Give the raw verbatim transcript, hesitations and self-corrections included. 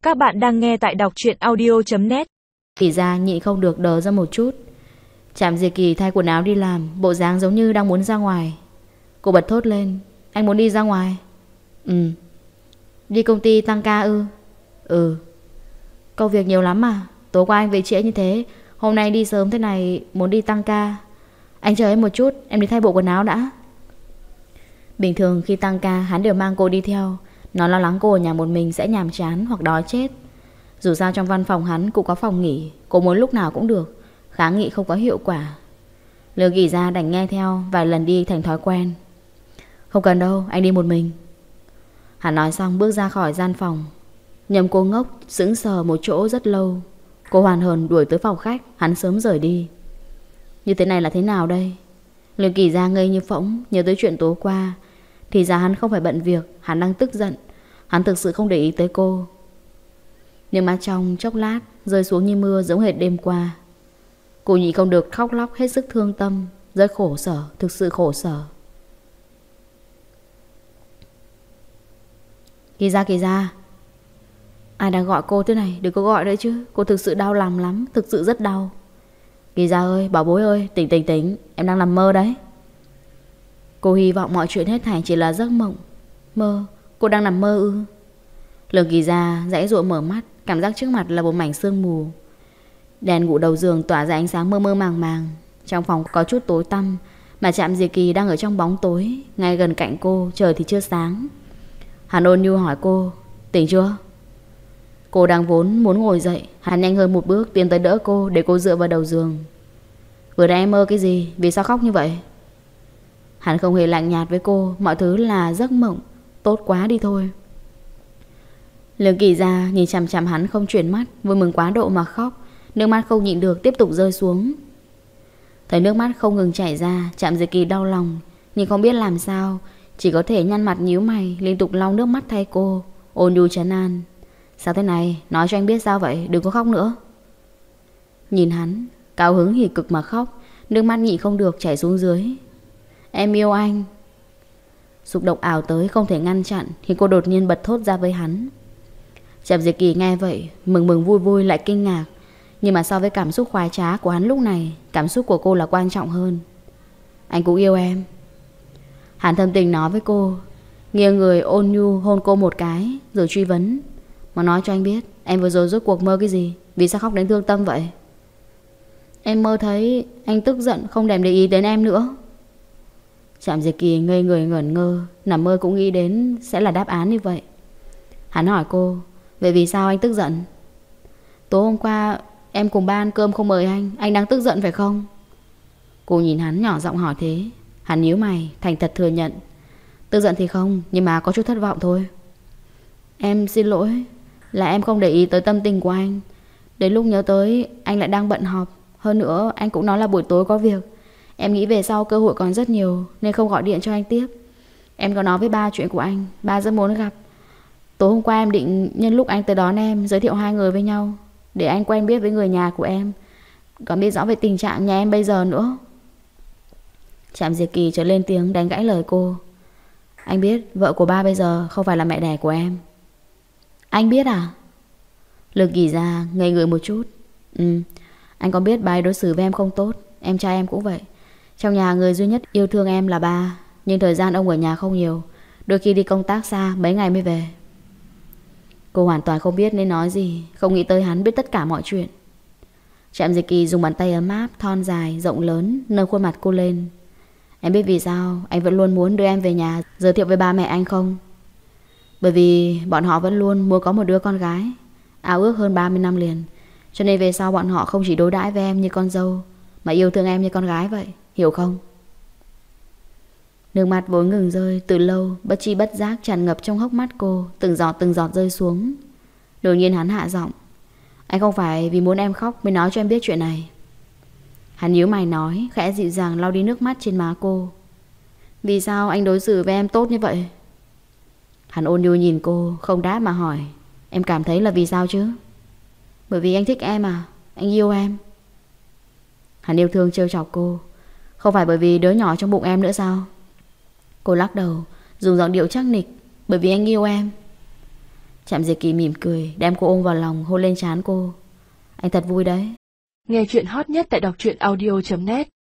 Các bạn đang nghe tại đọc truyện audio chấm net. Kỳ ra nhịn không được đờ ra một chút. Trạm Diệt Kỳ thay quần áo đi làm, bộ dáng giống như đang muốn ra ngoài. Cô bật thốt lên: anh muốn đi ra ngoài? Ừ. Đi công ty tăng ca ư? Ừ. Công việc nhiều lắm mà. Tối qua anh về trễ như thế, hôm nay đi sớm thế này, muốn đi tăng ca. Anh chờ em một chút, em đi thay bộ quần áo đã. Bình thường khi tăng ca hắn đều mang cô đi theo. Nó lo lắng cô ở nhà một mình sẽ nhàm chán hoặc đói chết. Dù sao trong văn phòng hắn cũng có phòng nghỉ, cô muốn lúc nào cũng được. Kháng nghị không có hiệu quả. Lừa Kỳ ra đành nghe theo, vài lần đi thành thói quen. Không cần đâu, anh đi một mình. Hắn nói xong bước ra khỏi gian phòng. Nhầm cô ngốc sững sờ một chỗ rất lâu. Cô hoàn hồn đuổi tới phòng khách. Hắn sớm rời đi. Như thế này là thế nào đây? Lừa Kỳ ra ngây như phỗng, nhớ tới chuyện tối qua. Thì ra hắn không phải bận việc, hắn đang tức giận. Hắn thực sự không để ý tới cô. Nhưng mà trong chốc lát rơi xuống như mưa giống hệt đêm qua. Cô nhị không được khóc lóc hết sức thương tâm. Rất khổ sở, thực sự khổ sở. Kỳ ra, Kỳ ra. Ai đang gọi cô thế này? Đừng có gọi nữa chứ. Cô thực sự đau lòng lắm, thực sự rất đau. Kỳ ra ơi, bảo bối ơi, tỉnh tỉnh tỉnh. Em đang nằm mơ đấy. Cô hy vọng mọi chuyện hết thảy chỉ là giấc mộng. Mơ? Cô đang nằm mơ ư? Lương Kỳ ra dãy dụa mở mắt. Cảm giác trước mặt là một mảnh sương mù. Đèn ngủ đầu giường tỏa ra ánh sáng mơ mơ màng màng. Trong phòng có chút tối tăm. Mà Trạm Diệt Kỳ đang ở trong bóng tối. Ngay gần cạnh cô, trời thì chưa sáng. Hắn ôn nhu hỏi cô: tỉnh chưa? Cô đang vốn muốn ngồi dậy. Hắn nhanh hơn một bước tiến tới đỡ cô, để cô dựa vào đầu giường. Vừa nãy em mơ cái gì? Vì sao khóc như vậy? Hắn không hề lạnh nhạt với cô. Mọi thứ là giấc mộng. Tốt quá đi thôi. Lương Kỳ ra nhìn chằm chằm hắn không chuyển mắt, vui mừng quá độ mà khóc. Nước mắt không nhịn được tiếp tục rơi xuống. Thấy nước mắt không ngừng chảy ra, Trạm Diệt Kỳ đau lòng, nhưng không biết làm sao, chỉ có thể nhăn mặt nhíu mày, liên tục lau nước mắt thay cô, ôn nhu trấn an. Sao thế này? Nói cho anh biết sao vậy? Đừng có khóc nữa. Nhìn hắn cao hứng hỉ cực mà khóc, nước mắt nhịn không được chảy xuống dưới. Em yêu anh. Xúc động ảo tới không thể ngăn chặn, thì cô đột nhiên bật thốt ra với hắn. Trạm Diệt Kỳ nghe vậy, mừng mừng vui vui lại kinh ngạc. Nhưng mà so với cảm xúc khoái trá của hắn lúc này, cảm xúc của cô là quan trọng hơn. Anh cũng yêu em. Hắn thâm tình nói với cô, nghiêng người ôn nhu hôn cô một cái, rồi truy vấn. Mà nói cho anh biết, em vừa rồi rốt cuộc mơ cái gì? Vì sao khóc đến thương tâm vậy? Em mơ thấy anh tức giận, không thèm để ý đến em nữa. Trạm Diệt Kỳ ngây người ngẩn ngơ, nằm mơ cũng nghĩ đến sẽ là đáp án như vậy. Hắn hỏi cô, vậy vì sao anh tức giận? Tối hôm qua em cùng ba ăn cơm không mời anh, anh đang tức giận phải không? Cô nhìn hắn nhỏ giọng hỏi thế. Hắn nhíu mày, thành thật thừa nhận. Tức giận thì không, nhưng mà có chút thất vọng thôi. Em xin lỗi, là em không để ý tới tâm tình của anh. Đến lúc nhớ tới anh lại đang bận họp. Hơn nữa anh cũng nói là buổi tối có việc. Em nghĩ về sau cơ hội còn rất nhiều, nên không gọi điện cho anh tiếp. Em có nói với ba chuyện của anh, ba rất muốn gặp. Tối hôm qua em định nhân lúc anh tới đón em, giới thiệu hai người với nhau, để anh quen biết với người nhà của em, còn biết rõ về tình trạng nhà em bây giờ nữa. Trạm Diệt Kỳ trở lên tiếng đánh gãy lời cô. Anh biết vợ của ba bây giờ không phải là mẹ đẻ của em. Anh biết à? Lương Kỳ ra ngây người một chút. Ừ, anh có biết bà ấy đối xử với em không tốt. Em trai em cũng vậy. Trong nhà người duy nhất yêu thương em là ba. Nhưng thời gian ông ở nhà không nhiều, đôi khi đi công tác xa mấy ngày mới về. Cô hoàn toàn không biết nên nói gì, không nghĩ tới hắn biết tất cả mọi chuyện. Trạm Diệt Kỳ dùng bàn tay ấm áp, thon dài, rộng lớn nâng khuôn mặt cô lên. Em biết vì sao anh vẫn luôn muốn đưa em về nhà giới thiệu với ba mẹ anh không? Bởi vì bọn họ vẫn luôn muốn có một đứa con gái, ao ước hơn ba mươi năm liền. Cho nên về sau bọn họ không chỉ đối đãi với em như con dâu, mà yêu thương em như con gái vậy, hiểu không? Nước mắt vốn ngừng rơi từ lâu, bất chi bất giác tràn ngập trong hốc mắt cô, từng giọt từng giọt rơi xuống. Đột nhiên hắn hạ giọng. Anh không phải vì muốn em khóc mới nói cho em biết chuyện này. Hắn nhíu mày nói, khẽ dịu dàng lau đi nước mắt trên má cô. Vì sao anh đối xử với em tốt như vậy? Hắn ôn nhu nhìn cô, không đáp mà hỏi. Em cảm thấy là vì sao chứ? Bởi vì anh thích em à? Anh yêu em. Hắn yêu thương trêu chọc cô. Không phải bởi vì đứa nhỏ trong bụng em nữa sao? Cô lắc đầu, dùng giọng điệu chắc nịch. Bởi vì anh yêu em. Trạm Diệt Kỳ mỉm cười, đem cô ôm vào lòng, hôn lên trán cô. Anh thật vui đấy. Nghe chuyện hot nhất tại đọc truyện audio chấm net.